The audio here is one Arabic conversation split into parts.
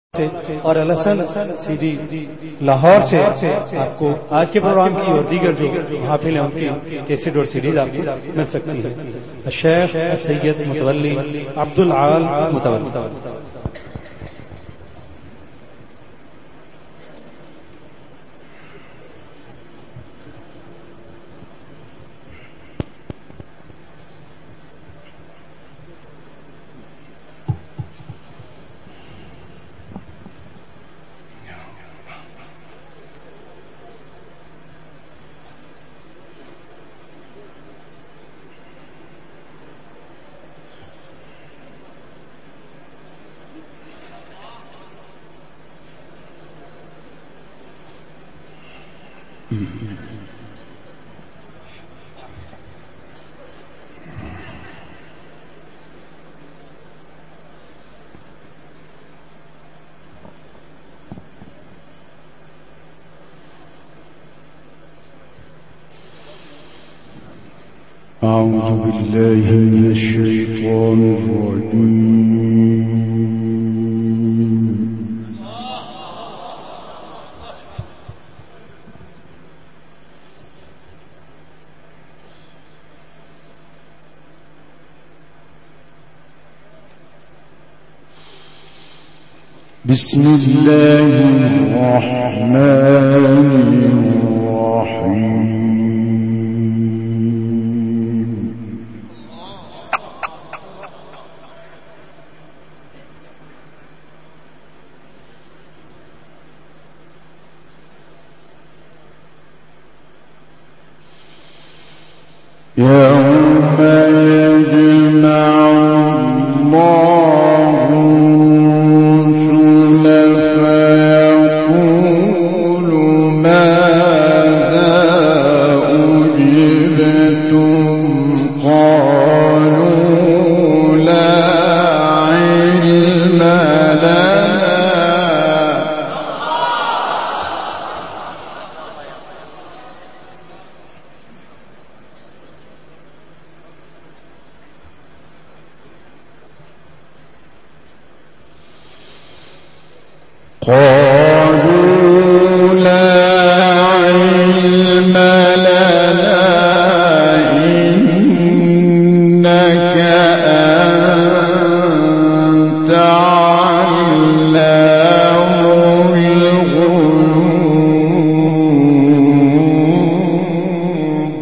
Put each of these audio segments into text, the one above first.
और अलहसन सीडी लाहौर से आपको आज के प्रोग्राम की और दीगर जो हाफिल हैं उनकी कैसेट और सीडीज आपको मिल सकती है। शेख सैयद मुतवल्ली अब्दुल आल मुतवल्ली। أعوذ بالله من الشيطان الرجيم. بسم الله الرحمن الرحيم. يوم يجمع الله الرسل فيقول ماذا أجبتم قالوا لا علم لنا قالوا لا علم لنا إنك أنت علام الغيوب.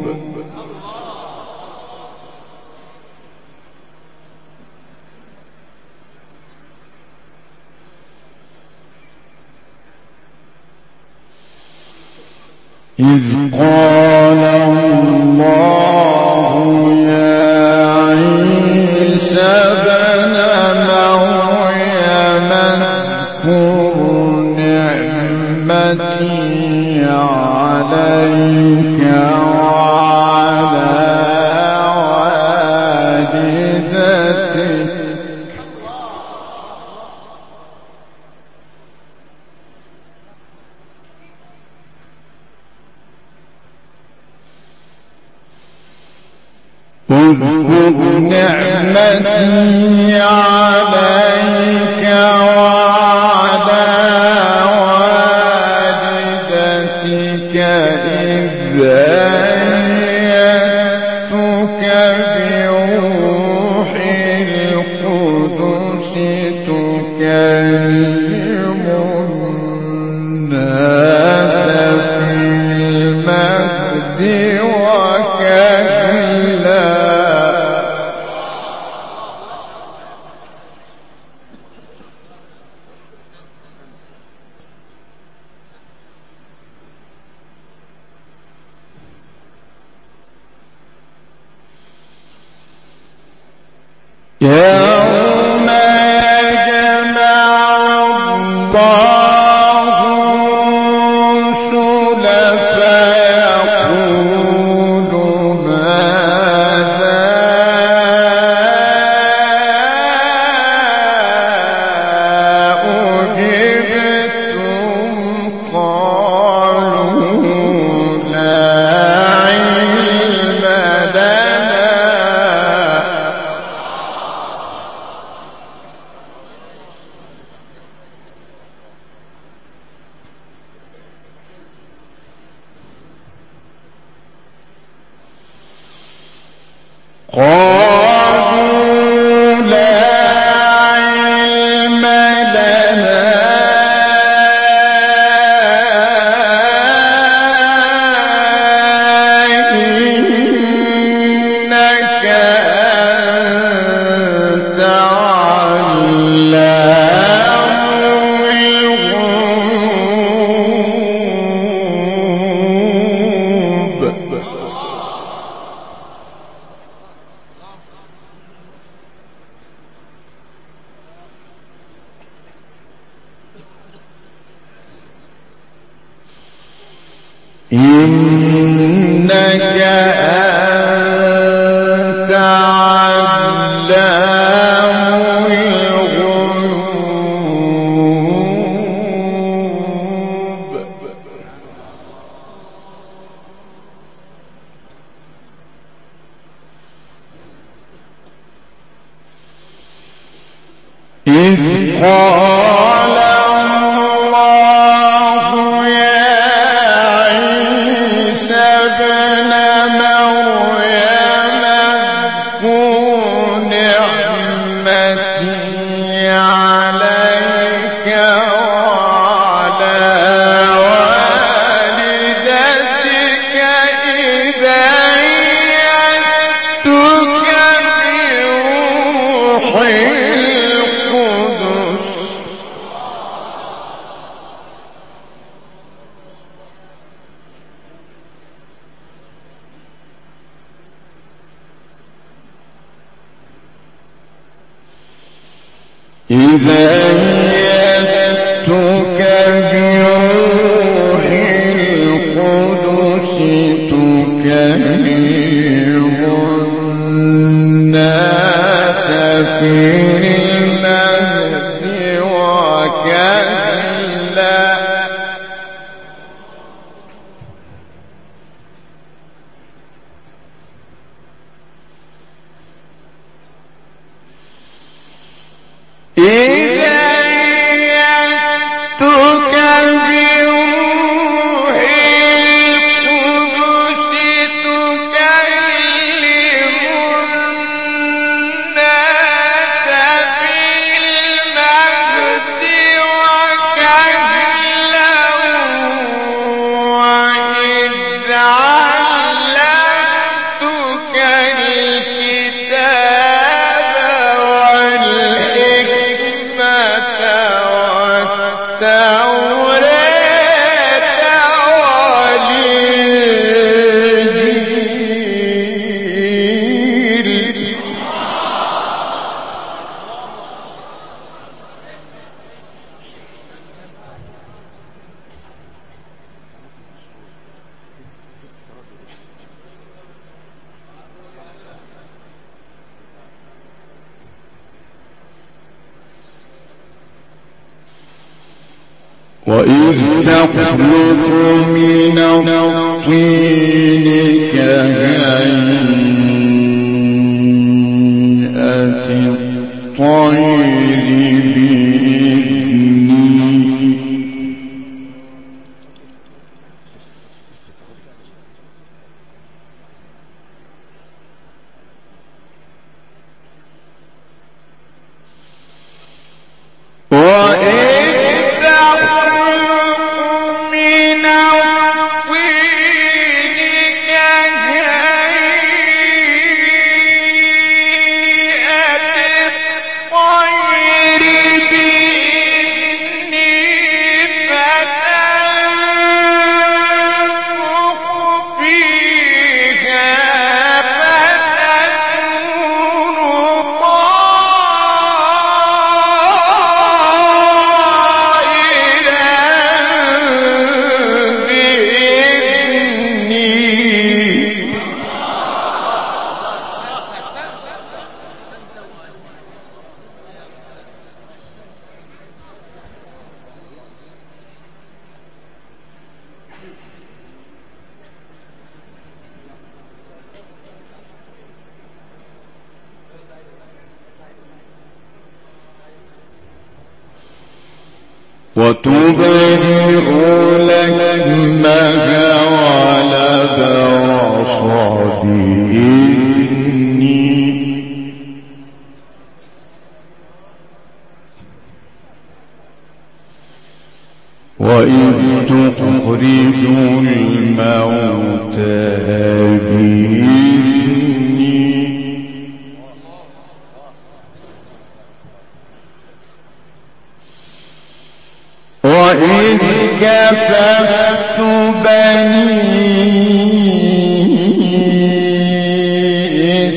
إذ قال الله يا عيسى ابن مريم اذكر نعمتي عليك وعلى والدتك اذكر نعمتي عليك وعلى والدتك إذ أيدتك بروح القدس تكلم الناس في المهد وكهلا. يوم يجمع الله الرسل فيقول ماذا أجبتم قالوا لا علم لنا إنك أنت علام الغيوب. إذ قال الله يا عيسى ابن مريم اذكر نعمتي عليك وعلى والدتك إذ أيدتك بروح القدس. إذا أيدتك بروح القدس تكلم الناس في المهد وكهلا. إذا أيدتك بروح القدس تكلم الناس في المهد وكهلا وإذ علمتك الكتاب والحكمة والتوراة والإنجيل. وإذ تخلق من الطين كهيئة الطير بإذني وتبرئ لكمها ولبرص بإذني وإذ تخرج الموتى بإذني وإذ كففت بني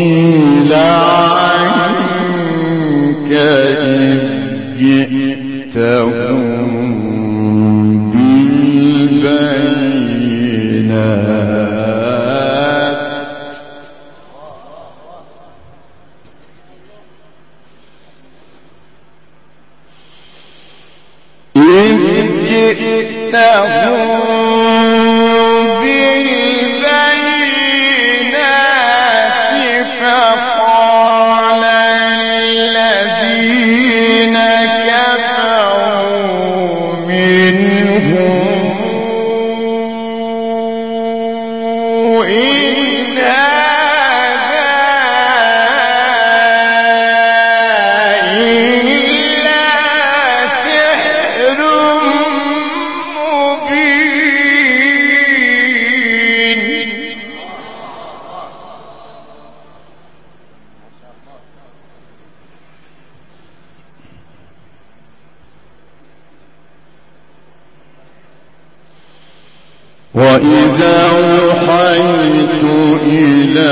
إسرائيل عنك إذ جئتهم وإذا أوحيت إلى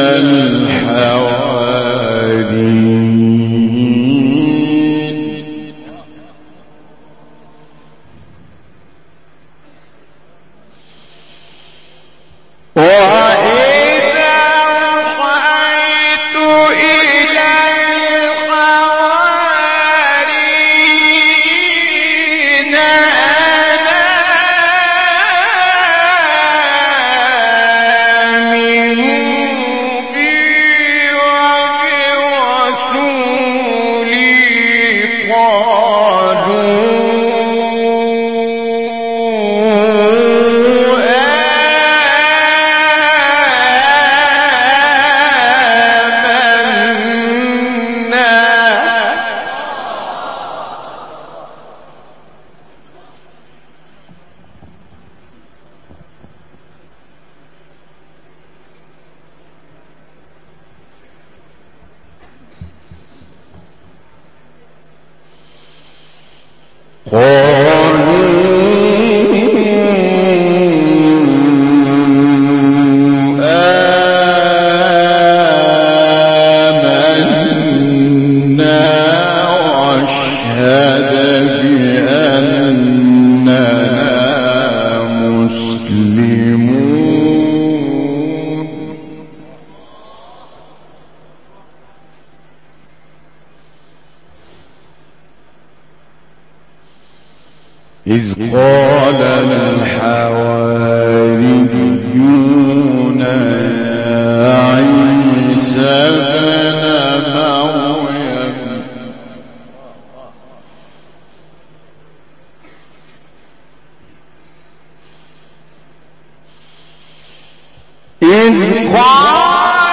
الحواريين إذ قال الحواريون يا عيسى ابن مريم إذ قال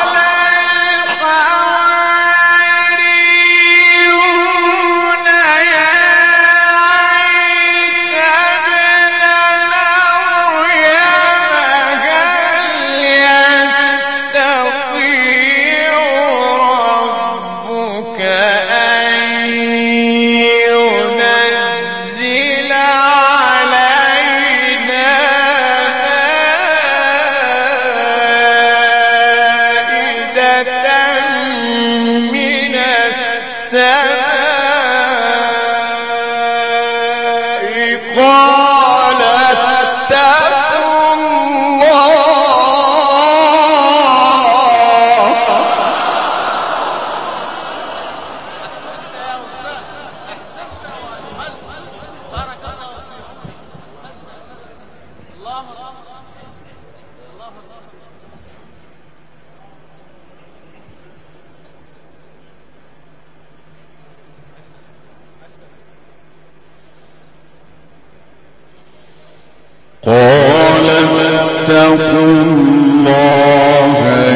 اتقوا الله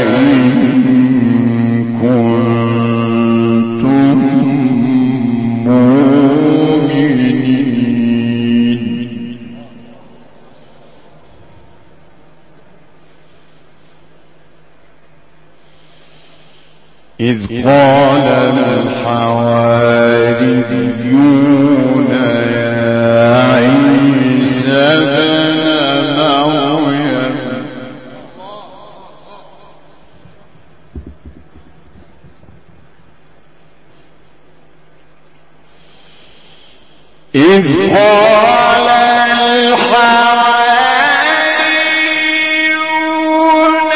إن كنتم مؤمنين إذ قال الحواريون يا عيسى إذ قال الحواريون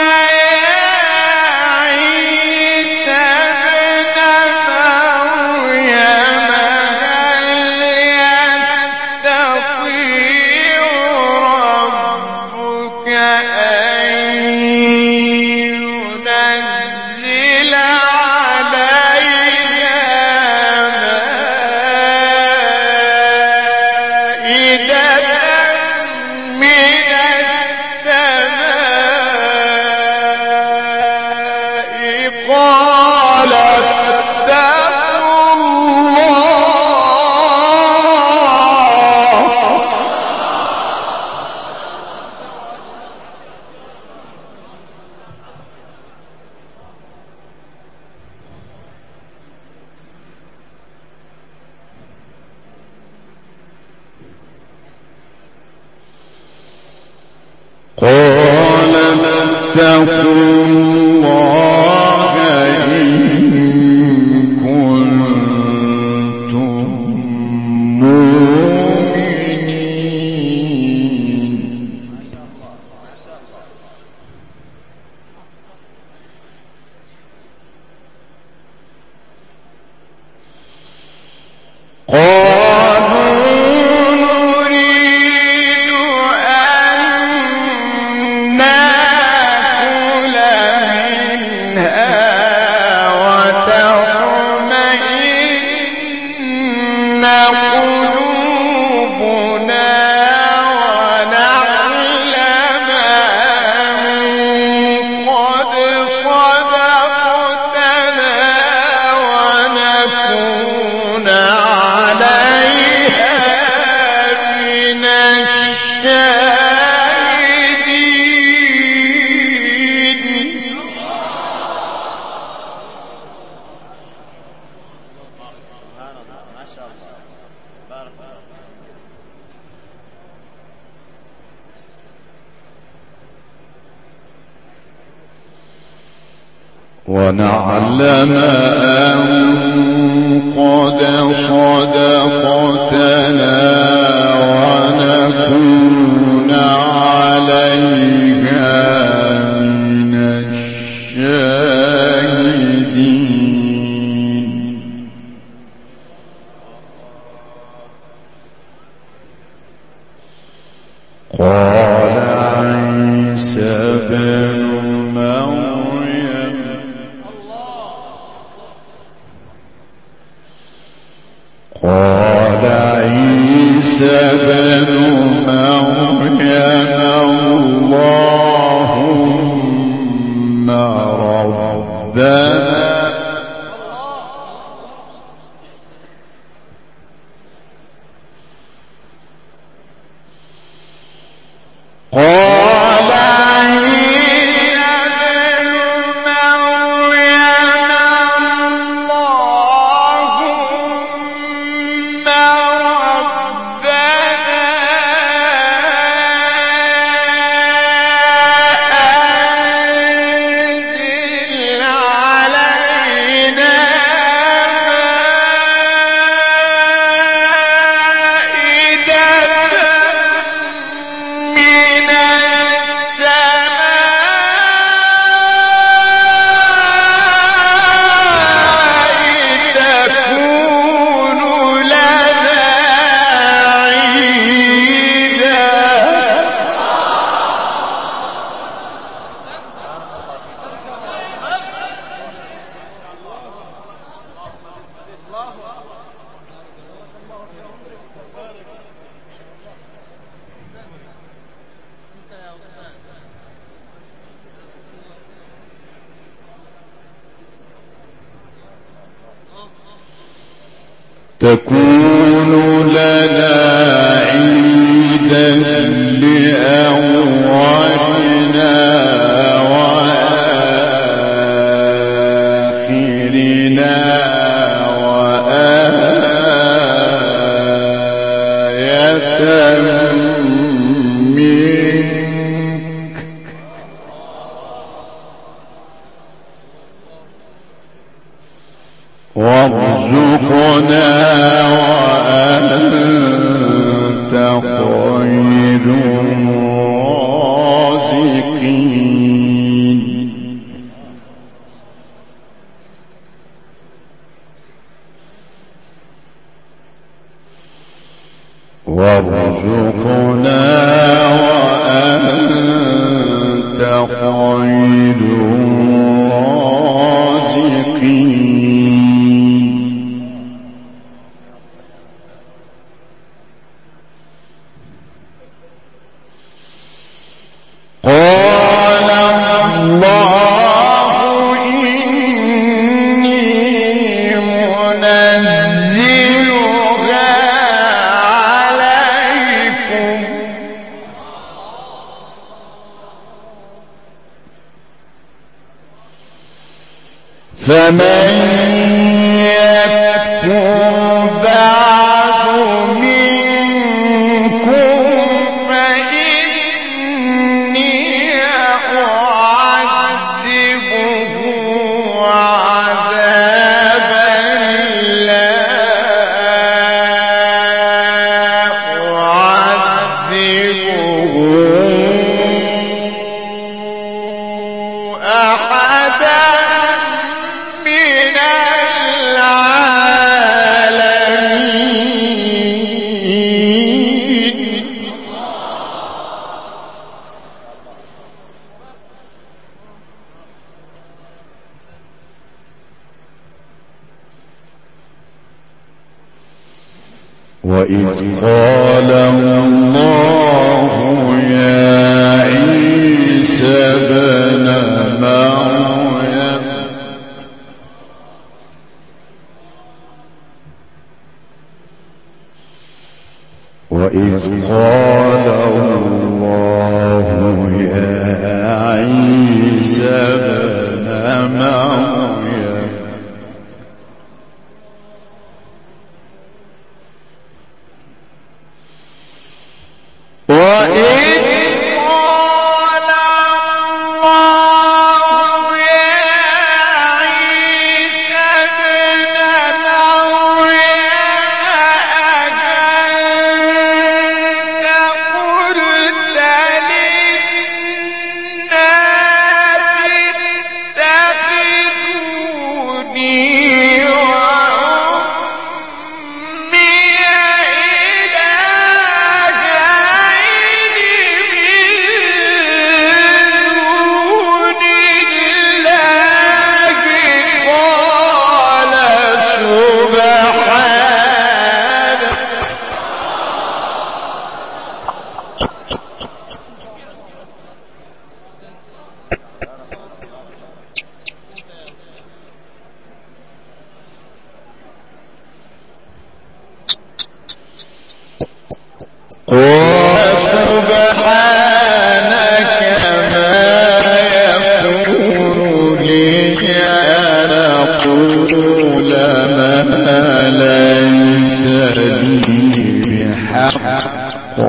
ونعلم أن قد صدقتنا ونكون عليها من الشاهدين. قال عيسى بن مريم اللهم ربنا تكون لنا عيدا لأولنا وآخرنا وآية منك وارزقنا وأنت خير الرازقين وارزقنا وأنت خير الرازقين قال الله إني منزلها عليكم فمن يكفر بعد منكم فإني أعذبه عذابا لا أعذبه أحدا من العالمين وإذ قال الله يا عيسى ابن مريم وإذ قال الله يا عيسى ابن مريم وإذ قال الله يا عيسى ابن مريم أأنت قلت للناس اتخذوني وأمي سبحانك ما يكون لي أن أقول ما ليس لي بحق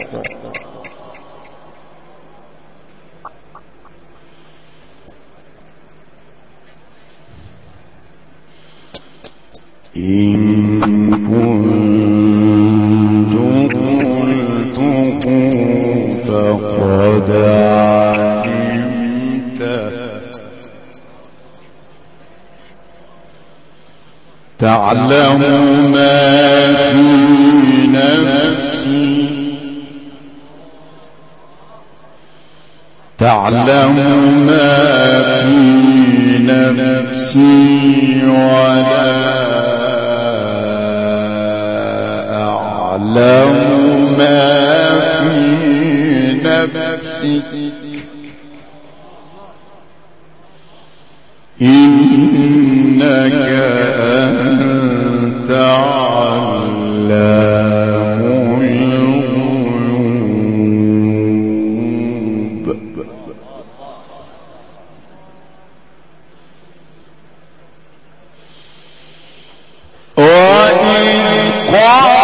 إن كنت قلته فقد علمته تعلم ما في نفسي تعلم ما في نفسي ولا أعلم ما في نفسك إنك أنت علام الغيوب وإذ قال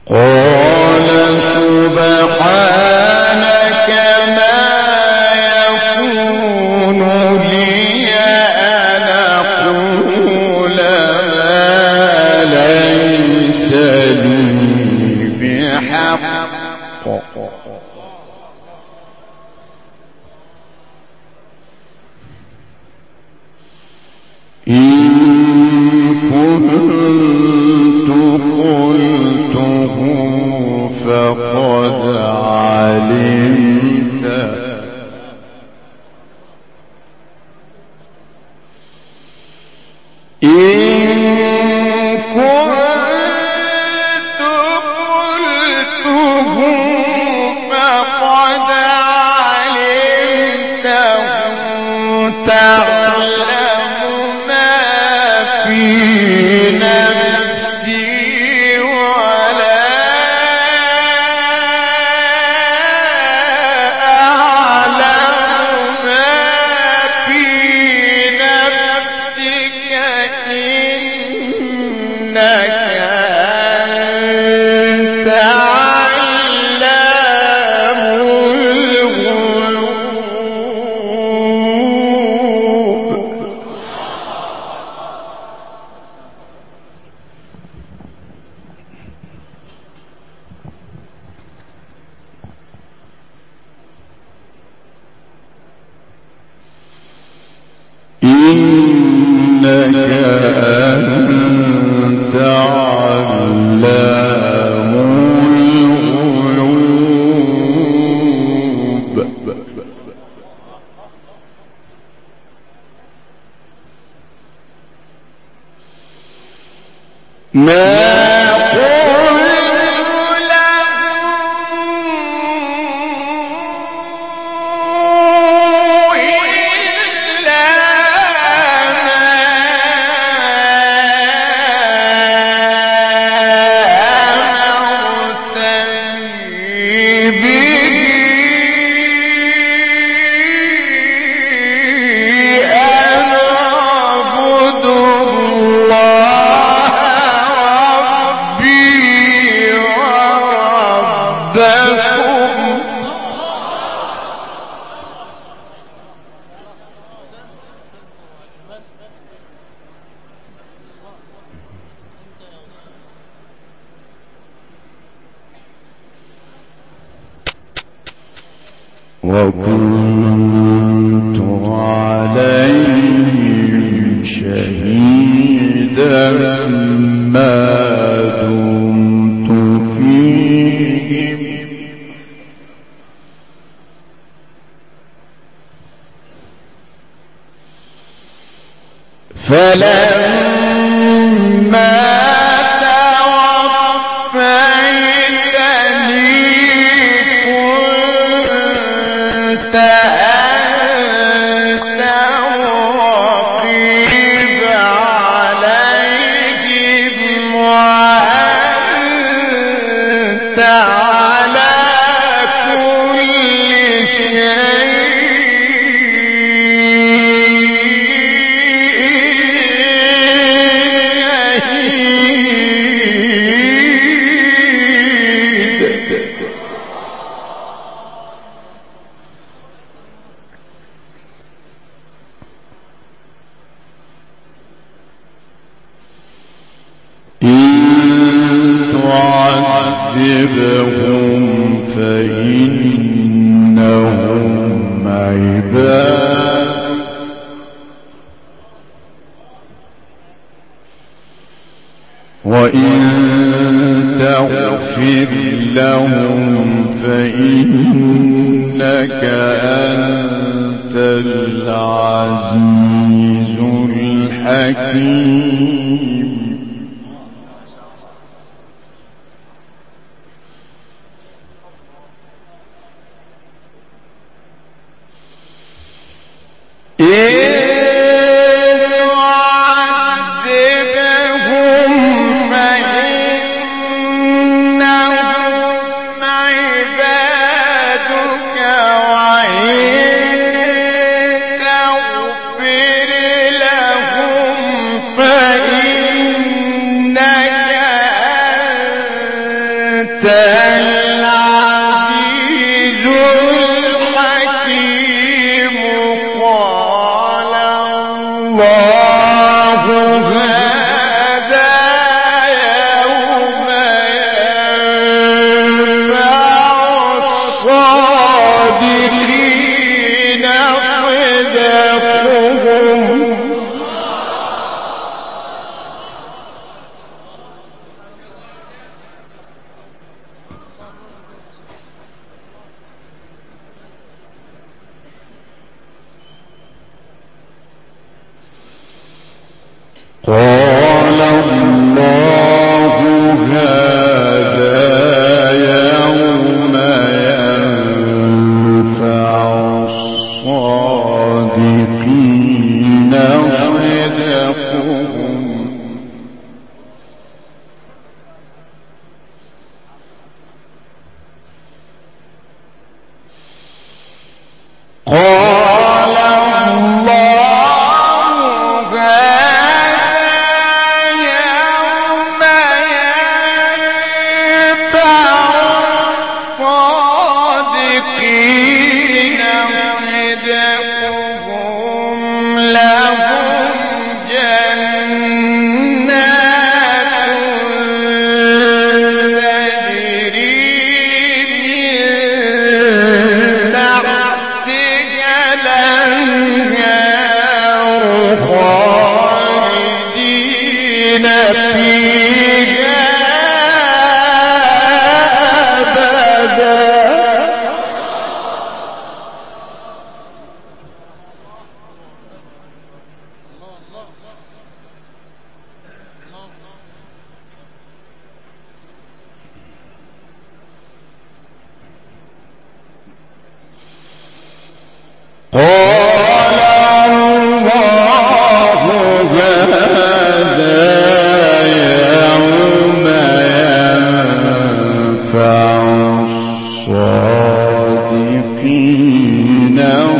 قال سبحانك ما يكون لي أن أقول ما ليس لي بحق إن كنت قلته فقد علمت إن كنت قلته فقد علمته تعلم ما في نفسي ولا أعلم ما في نفسك إنك أنت علام الغيوب. إنك أنت علام الغيوب. ما قلت له إلا أمرتني به أن أعبد الله ربي وربكم. وكنت عليهم شهيدا ما دمت فيهم فلما توفيتني كنت أنت الرقيب عليهم وأنت على كل شيء تعذبهم فإنهم عباد وإن تغفر لهم فإنك أنت العزيز الحكيم. فإن العزيز الحكيم قال الله هذا يوم ينفع الصادقين صدقهم. قال الله هذا يوم ينفع الصادقين صدقهم. قال الله يوم ينفع الصادقين صدقهم لهم جنات تجري من تحتها الأنهار خالدين فيها أبدا. قال الله هذا يوم ينفع الصادقين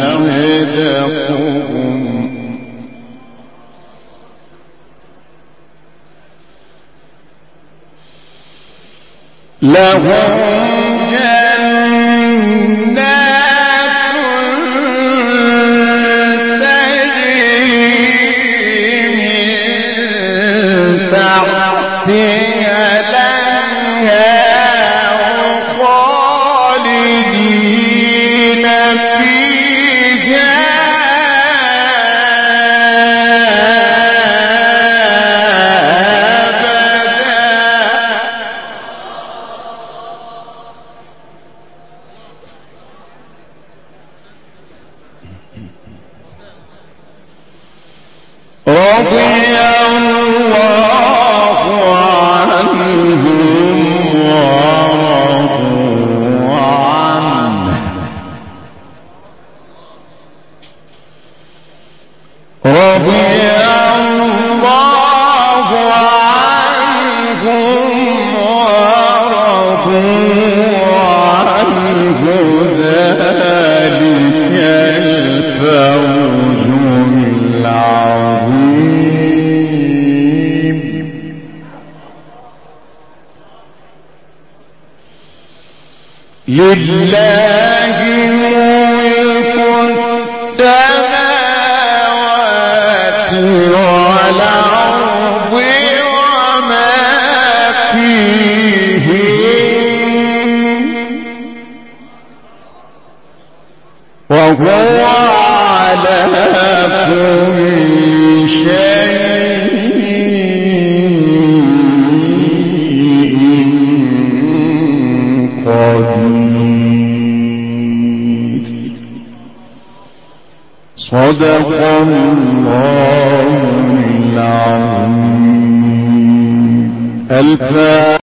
صدقهم. لهم جنات تجري من تحتها الأنهار خالدين فيها رضي الله عنهم ورضوا عنه. رضي الله عنهم ورضوا عنه ذلك الفوز العظيم. لله ملك السماوات والأرض وما فيهن وهو على كل شيء قدير. صدق الله العظيم. الفاتحة.